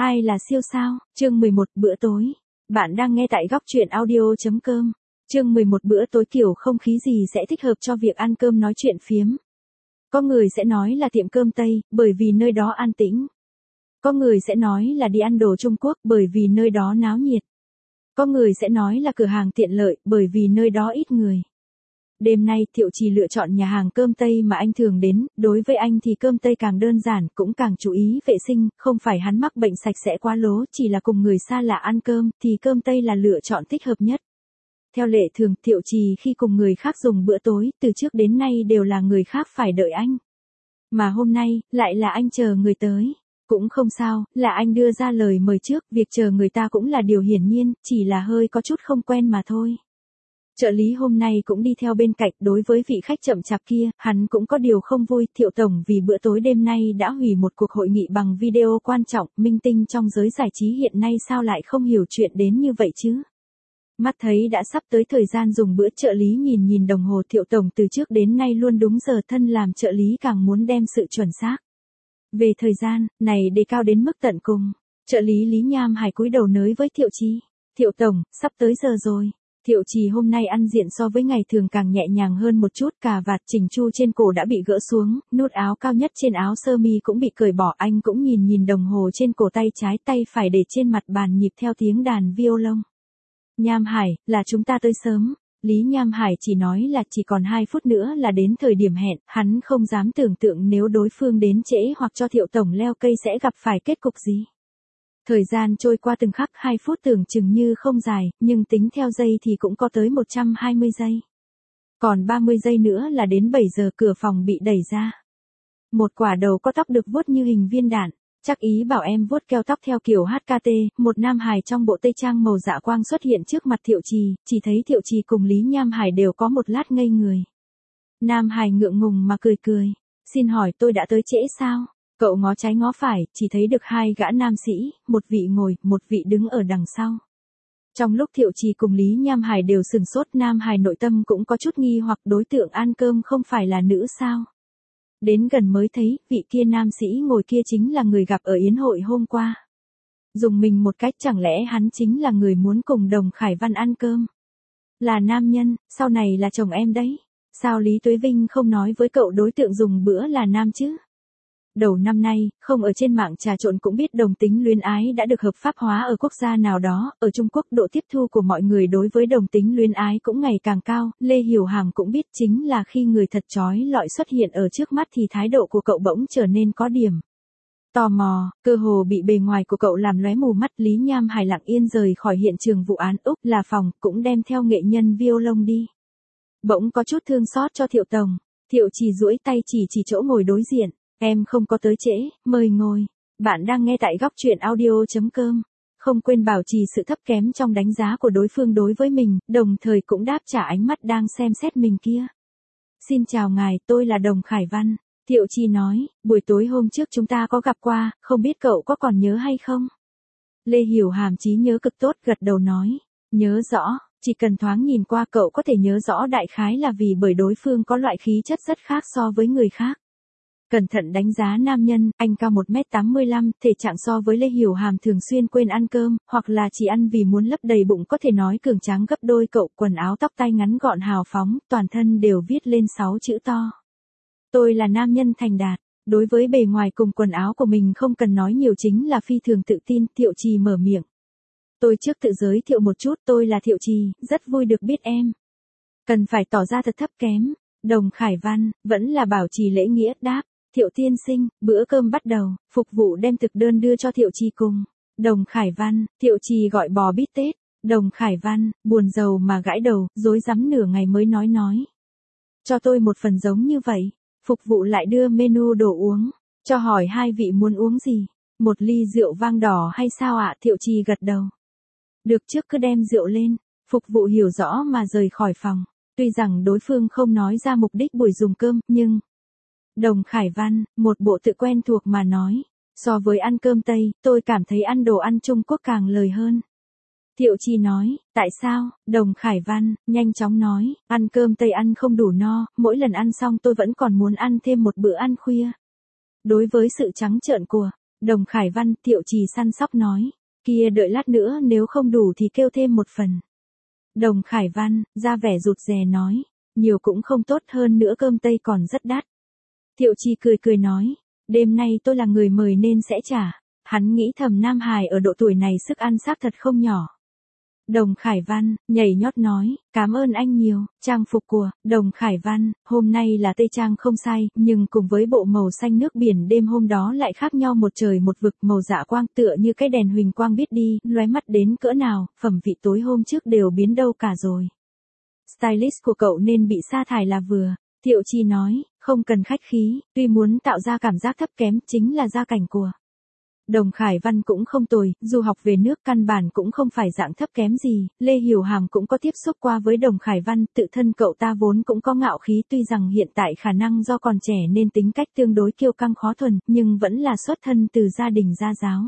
Ai là siêu sao? Chương 11 bữa tối. Bạn đang nghe tại góc truyện audio.com. Chương 11 bữa tối kiểu không khí gì sẽ thích hợp cho việc ăn cơm nói chuyện phiếm. Có người sẽ nói là tiệm cơm Tây, bởi vì nơi đó an tĩnh. Có người sẽ nói là đi ăn đồ Trung Quốc bởi vì nơi đó náo nhiệt. Có người sẽ nói là cửa hàng tiện lợi bởi vì nơi đó ít người. Đêm nay Thiệu Trì lựa chọn nhà hàng cơm Tây mà anh thường đến, đối với anh thì cơm Tây càng đơn giản, cũng càng chú ý vệ sinh, không phải hắn mắc bệnh sạch sẽ quá lố, chỉ là cùng người xa lạ ăn cơm, thì cơm Tây là lựa chọn thích hợp nhất. Theo lệ thường, Thiệu Trì khi cùng người khác dùng bữa tối, từ trước đến nay đều là người khác phải đợi anh. Mà hôm nay, lại là anh chờ người tới. Cũng không sao, là anh đưa ra lời mời trước, việc chờ người ta cũng là điều hiển nhiên, chỉ là hơi có chút không quen mà thôi. Trợ lý hôm nay cũng đi theo bên cạnh, đối với vị khách chậm chạp kia, hắn cũng có điều không vui. Thiệu tổng vì bữa tối đêm nay đã hủy một cuộc hội nghị bằng video quan trọng, minh tinh trong giới giải trí hiện nay sao lại không hiểu chuyện đến như vậy chứ. Mắt thấy đã sắp tới thời gian dùng bữa, trợ lý nhìn đồng hồ. Thiệu tổng từ trước đến nay luôn đúng giờ, thân làm trợ lý càng muốn đem sự chuẩn xác về thời gian này đề cao đến mức tận cùng. Trợ lý Lý Nham Hải cúi đầu nới với Thiệu Trì: Thiệu tổng, sắp tới giờ rồi. Thiệu Trì hôm nay ăn diện so với ngày thường càng nhẹ nhàng hơn một chút, cà vạt chỉnh chu trên cổ đã bị gỡ xuống, nút áo cao nhất trên áo sơ mi cũng bị cởi bỏ. Anh cũng nhìn đồng hồ trên cổ, tay trái tay phải để trên mặt bàn nhịp theo tiếng đàn violon. Nham Hải, là chúng ta tới sớm. Lý Nham Hải chỉ nói là chỉ còn 2 phút nữa là đến thời điểm hẹn, hắn không dám tưởng tượng nếu đối phương đến trễ hoặc cho Thiệu tổng leo cây sẽ gặp phải kết cục gì. Thời gian trôi qua từng khắc, 2 phút tưởng chừng như không dài, nhưng tính theo giây thì cũng có tới 120 giây. Còn 30 giây nữa là đến 7 giờ, cửa phòng bị đẩy ra. Một quả đầu có tóc được vuốt như hình viên đạn. Chắc ý bảo em vuốt keo tóc theo kiểu HKT, một nam hài trong bộ tây trang màu dạ quang xuất hiện trước mặt Thiệu Trì, chỉ thấy Thiệu Trì cùng Lý Nham Hải đều có một lát ngây người. Nam hài ngượng ngùng mà cười. Xin hỏi tôi đã tới trễ sao? Cậu ngó trái ngó phải, chỉ thấy được 2 gã nam sĩ, một vị ngồi, một vị đứng ở đằng sau. Trong lúc Thiệu Trì cùng Lý Nham Hải đều sừng sốt, nam hài nội tâm cũng có chút nghi hoặc, đối tượng ăn cơm không phải là nữ sao? Đến gần mới thấy, vị kia nam sĩ ngồi kia chính là người gặp ở yến hội hôm qua. Dùng mình một cách, chẳng lẽ hắn chính là người muốn cùng Đồng Khải Văn ăn cơm? Là nam nhân, sau này là chồng em đấy. Sao Lý Tuế Vinh không nói với cậu đối tượng dùng bữa là nam chứ? Đầu năm nay, không ở trên mạng trà trộn cũng biết đồng tính luyến ái đã được hợp pháp hóa ở quốc gia nào đó. Ở Trung Quốc, độ tiếp thu của mọi người đối với đồng tính luyến ái cũng ngày càng cao. Lê Hiểu Hàm cũng biết, chính là khi người thật chói lọi xuất hiện ở trước mắt thì thái độ của cậu bỗng trở nên có điểm tò mò, cơ hồ bị bề ngoài của cậu làm lóe mù mắt. Lý Nham Hải lặng yên rời khỏi hiện trường vụ án. Úc là phòng, cũng đem theo nghệ nhân violon đi. Bỗng có chút thương xót cho Thiệu tổng. Thiệu Trì duỗi tay chỉ chỗ ngồi đối diện. Em không có tới trễ, mời ngồi. Bạn đang nghe tại góc truyện audio.com. Không quên bảo trì sự thấp kém trong đánh giá của đối phương đối với mình, đồng thời cũng đáp trả ánh mắt đang xem xét mình kia. Xin chào ngài, tôi là Đồng Khải Văn. Thiệu Trì nói, buổi tối hôm trước chúng ta có gặp qua, không biết cậu có còn nhớ hay không? Lê Hiểu Hàm trí nhớ cực tốt, gật đầu nói, nhớ rõ, chỉ cần thoáng nhìn qua cậu có thể nhớ rõ đại khái là vì bởi đối phương có loại khí chất rất khác so với người khác. Cẩn thận đánh giá nam nhân, anh cao 1m85, thể trạng so với Lê Hiểu Hàm thường xuyên quên ăn cơm, hoặc là chỉ ăn vì muốn lấp đầy bụng, có thể nói cường tráng gấp đôi cậu. Quần áo tóc tai ngắn gọn hào phóng, toàn thân đều viết lên 6 chữ to. Tôi là nam nhân thành đạt. Đối với bề ngoài cùng quần áo của mình không cần nói nhiều, chính là phi thường tự tin. Thiệu Trì mở miệng. Tôi trước tự giới thiệu một chút, tôi là Thiệu Trì, rất vui được biết em. Cần phải tỏ ra thật thấp kém. Đồng Khải Văn, vẫn là bảo trì lễ nghĩa, đáp. Thiệu tiên sinh, bữa cơm bắt đầu, phục vụ đem thực đơn đưa cho Thiệu Trì cùng Đồng Khải Văn. Thiệu Trì gọi bò bít tết. Đồng Khải Văn, buồn rầu mà gãi đầu, rối rắm nửa ngày mới nói. Cho tôi một phần giống như vậy. Phục vụ lại đưa menu đồ uống. Cho hỏi 2 vị muốn uống gì? Một ly rượu vang đỏ hay sao ạ? Thiệu Trì gật đầu. Được, trước cứ đem rượu lên. Phục vụ hiểu rõ mà rời khỏi phòng. Tuy rằng đối phương không nói ra mục đích buổi dùng cơm, nhưng Đồng Khải Văn, một bộ tự quen thuộc mà nói. So với ăn cơm Tây, tôi cảm thấy ăn đồ ăn Trung Quốc càng lời hơn. Thiệu Trì nói, tại sao? Đồng Khải Văn, nhanh chóng nói, ăn cơm Tây ăn không đủ no, mỗi lần ăn xong tôi vẫn còn muốn ăn thêm một bữa ăn khuya. Đối với sự trắng trợn của Đồng Khải Văn, Thiệu Trì săn sóc nói. Kia đợi lát nữa nếu không đủ thì kêu thêm một phần. Đồng Khải Văn, ra vẻ rụt rè nói. Nhiều cũng không tốt, hơn nữa cơm tây còn rất đắt. Thiệu Trì cười cười nói. Đêm nay tôi là người mời nên sẽ trả. Hắn nghĩ thầm Nam Hải ở độ tuổi này sức ăn xác thật không nhỏ. Đồng Khải Văn, nhảy nhót nói, cảm ơn anh nhiều. Trang phục của Đồng Khải Văn, hôm nay là tây trang không sai, nhưng cùng với bộ màu xanh nước biển đêm hôm đó lại khác nhau một trời một vực, màu dạ quang tựa như cái đèn huỳnh quang biết đi, lóe mắt đến cỡ nào, phẩm vị tối hôm trước đều biến đâu cả rồi. Stylist của cậu nên bị sa thải là vừa. Thiệu Trì nói, không cần khách khí, tuy muốn tạo ra cảm giác thấp kém chính là gia cảnh của Đồng Khải Văn cũng không tồi, du học về nước căn bản cũng không phải dạng thấp kém gì, Lê Hiểu Hàm cũng có tiếp xúc qua với Đồng Khải Văn, tự thân cậu ta vốn cũng có ngạo khí, tuy rằng hiện tại khả năng do còn trẻ nên tính cách tương đối kiêu căng khó thuần, nhưng vẫn là xuất thân từ gia đình gia giáo.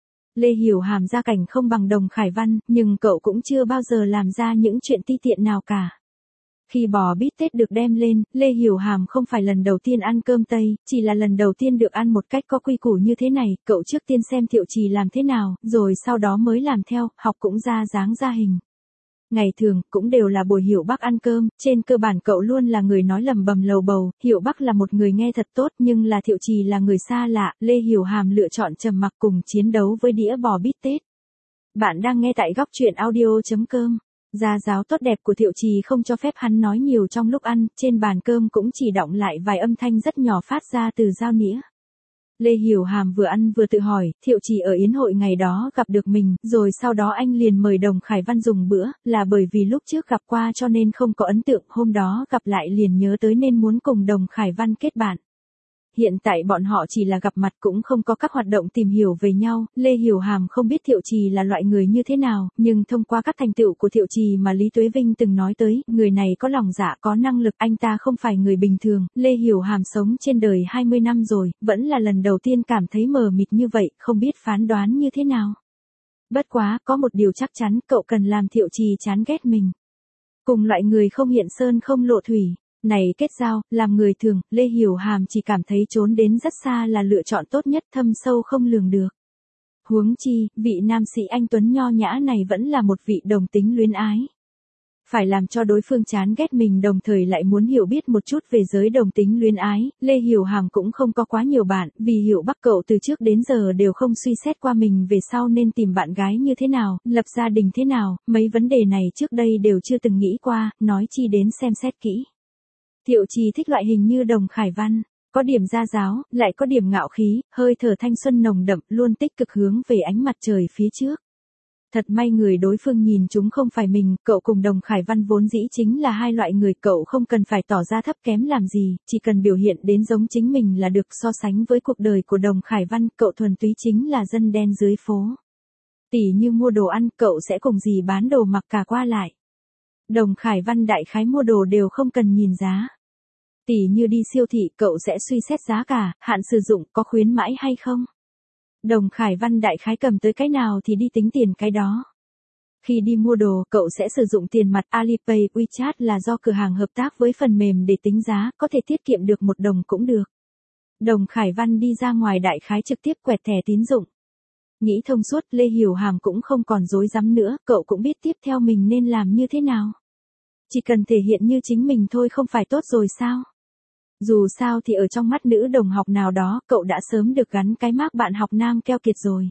Lê Hiểu Hàm gia cảnh không bằng Đồng Khải Văn, nhưng cậu cũng chưa bao giờ làm ra những chuyện ti tiện nào cả. Khi bò bít tết được đem lên, Lê Hiểu Hàm không phải lần đầu tiên ăn cơm Tây, chỉ là lần đầu tiên được ăn một cách có quy củ như thế này, cậu trước tiên xem Thiệu Trì làm thế nào, rồi sau đó mới làm theo, học cũng ra dáng ra hình. Ngày thường, cũng đều là buổi Hiểu Bắc ăn cơm, trên cơ bản cậu luôn là người nói lầm bầm lầu bầu, Hiểu Bắc là một người nghe thật tốt nhưng là Thiệu Trì là người xa lạ, Lê Hiểu Hàm lựa chọn trầm mặc cùng chiến đấu với đĩa bò bít tết. Bạn đang nghe tại góc truyện audio.com. Gia giáo tốt đẹp của Thiệu Trì không cho phép hắn nói nhiều trong lúc ăn, trên bàn cơm cũng chỉ đọng lại vài âm thanh rất nhỏ phát ra từ dao nĩa. Lê Hiểu Hàm vừa ăn vừa tự hỏi, Thiệu Trì ở yến hội ngày đó gặp được mình, rồi sau đó anh liền mời Đồng Khải Văn dùng bữa, là bởi vì lúc trước gặp qua cho nên không có ấn tượng, hôm đó gặp lại liền nhớ tới nên muốn cùng Đồng Khải Văn kết bạn. Hiện tại bọn họ chỉ là gặp mặt cũng không có các hoạt động tìm hiểu về nhau, Lê Hiểu Hàm không biết Thiệu Trì là loại người như thế nào, nhưng thông qua các thành tựu của Thiệu Trì mà Lý Tuế Vinh từng nói tới, người này có lòng dạ có năng lực, anh ta không phải người bình thường, Lê Hiểu Hàm sống trên đời 20 năm rồi, vẫn là lần đầu tiên cảm thấy mờ mịt như vậy, không biết phán đoán như thế nào. Bất quá, có một điều chắc chắn, cậu cần làm Thiệu Trì chán ghét mình. Cùng loại người không hiện sơn không lộ thủy. Này kết giao, làm người thường, Lê Hiểu Hàm chỉ cảm thấy trốn đến rất xa là lựa chọn tốt nhất, thâm sâu không lường được. Huống chi, vị nam sĩ anh tuấn nho nhã này vẫn là một vị đồng tính luyến ái. Phải làm cho đối phương chán ghét mình đồng thời lại muốn hiểu biết một chút về giới đồng tính luyến ái, Lê Hiểu Hàm cũng không có quá nhiều bạn, vì Hiểu Bắc cậu từ trước đến giờ đều không suy xét qua mình về sau nên tìm bạn gái như thế nào, lập gia đình thế nào, mấy vấn đề này trước đây đều chưa từng nghĩ qua, nói chi đến xem xét kỹ. Thiệu Trì thích loại hình như Đồng Khải Văn, có điểm gia giáo, lại có điểm ngạo khí, hơi thở thanh xuân nồng đậm, luôn tích cực hướng về ánh mặt trời phía trước. Thật may người đối phương nhìn chúng không phải mình, cậu cùng Đồng Khải Văn vốn dĩ chính là hai loại người, cậu không cần phải tỏ ra thấp kém làm gì, chỉ cần biểu hiện đến giống chính mình là được. So sánh với cuộc đời của Đồng Khải Văn, cậu thuần túy chính là dân đen dưới phố. Tỉ như mua đồ ăn, cậu sẽ cùng gì bán đồ mặc cả qua lại. Đồng Khải Văn đại khái mua đồ đều không cần nhìn giá. Tỉ như đi siêu thị, cậu sẽ suy xét giá cả, hạn sử dụng, có khuyến mãi hay không. Đồng Khải Văn đại khái cầm tới cái nào thì đi tính tiền cái đó. Khi đi mua đồ, cậu sẽ sử dụng tiền mặt, Alipay, WeChat là do cửa hàng hợp tác với phần mềm để tính giá, có thể tiết kiệm được 1 đồng cũng được. Đồng Khải Văn đi ra ngoài đại khái trực tiếp quẹt thẻ tín dụng. Nghĩ thông suốt, Lê Hiểu Hàm cũng không còn rối rắm nữa, cậu cũng biết tiếp theo mình nên làm như thế nào. Chỉ cần thể hiện như chính mình thôi không phải tốt rồi sao? Dù sao thì ở trong mắt nữ đồng học nào đó, cậu đã sớm được gắn cái mác bạn học nam keo kiệt rồi.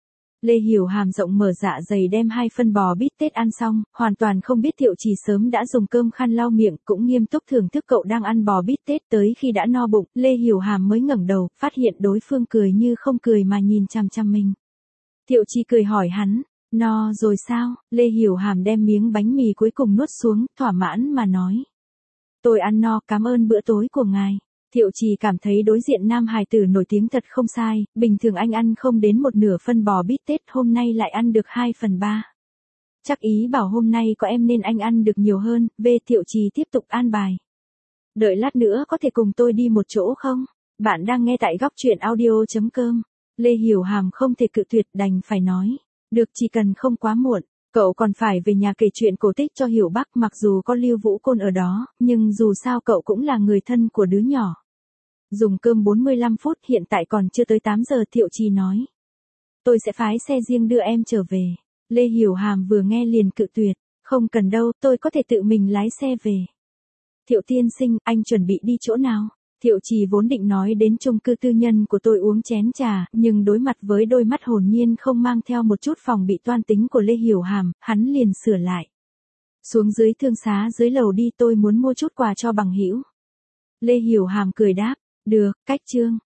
Lê Hiểu Hàm rộng mở dạ dày đem 2 phân bò bít tết ăn xong, hoàn toàn không biết Thiệu Trì sớm đã dùng cơm khăn lau miệng, cũng nghiêm túc thưởng thức cậu đang ăn bò bít tết, tới khi đã no bụng, Lê Hiểu Hàm mới ngẩng đầu, phát hiện đối phương cười như không cười mà nhìn chằm chằm mình. Thiệu Trì cười hỏi hắn, no rồi sao? Lê Hiểu Hàm đem miếng bánh mì cuối cùng nuốt xuống, thỏa mãn mà nói. Tôi ăn no, cảm ơn bữa tối của ngài. Thiệu Trì cảm thấy đối diện nam hài tử nổi tiếng thật không sai, bình thường anh ăn không đến 1/2 phân bò bít tết, hôm nay lại ăn được 2/3. Chắc ý bảo hôm nay có em nên anh ăn được nhiều hơn, Thiệu Trì tiếp tục an bài. Đợi lát nữa có thể cùng tôi đi một chỗ không? Bạn đang nghe tại góc truyện audio.com. Lê Hiểu Hàm không thể cự tuyệt, đành phải nói. Được, chỉ cần không quá muộn. Cậu còn phải về nhà kể chuyện cổ tích cho Hiểu Bắc, mặc dù có Lưu Vũ Côn ở đó, nhưng dù sao cậu cũng là người thân của đứa nhỏ. Dùng cơm 45 phút, hiện tại còn chưa tới 8 giờ, Thiệu Trì nói. Tôi sẽ phái xe riêng đưa em trở về. Lê Hiểu Hàm vừa nghe liền cự tuyệt. Không cần đâu, tôi có thể tự mình lái xe về. Thiệu tiên sinh, anh chuẩn bị đi chỗ nào? Thiệu Trì vốn định nói đến chung cư tư nhân của tôi uống chén trà, nhưng đối mặt với đôi mắt hồn nhiên không mang theo một chút phòng bị toan tính của Lê Hiểu Hàm, hắn liền sửa lại. Xuống dưới thương xá dưới lầu đi, tôi muốn mua chút quà cho bằng hữu. Lê Hiểu Hàm cười đáp, được, cách Trương.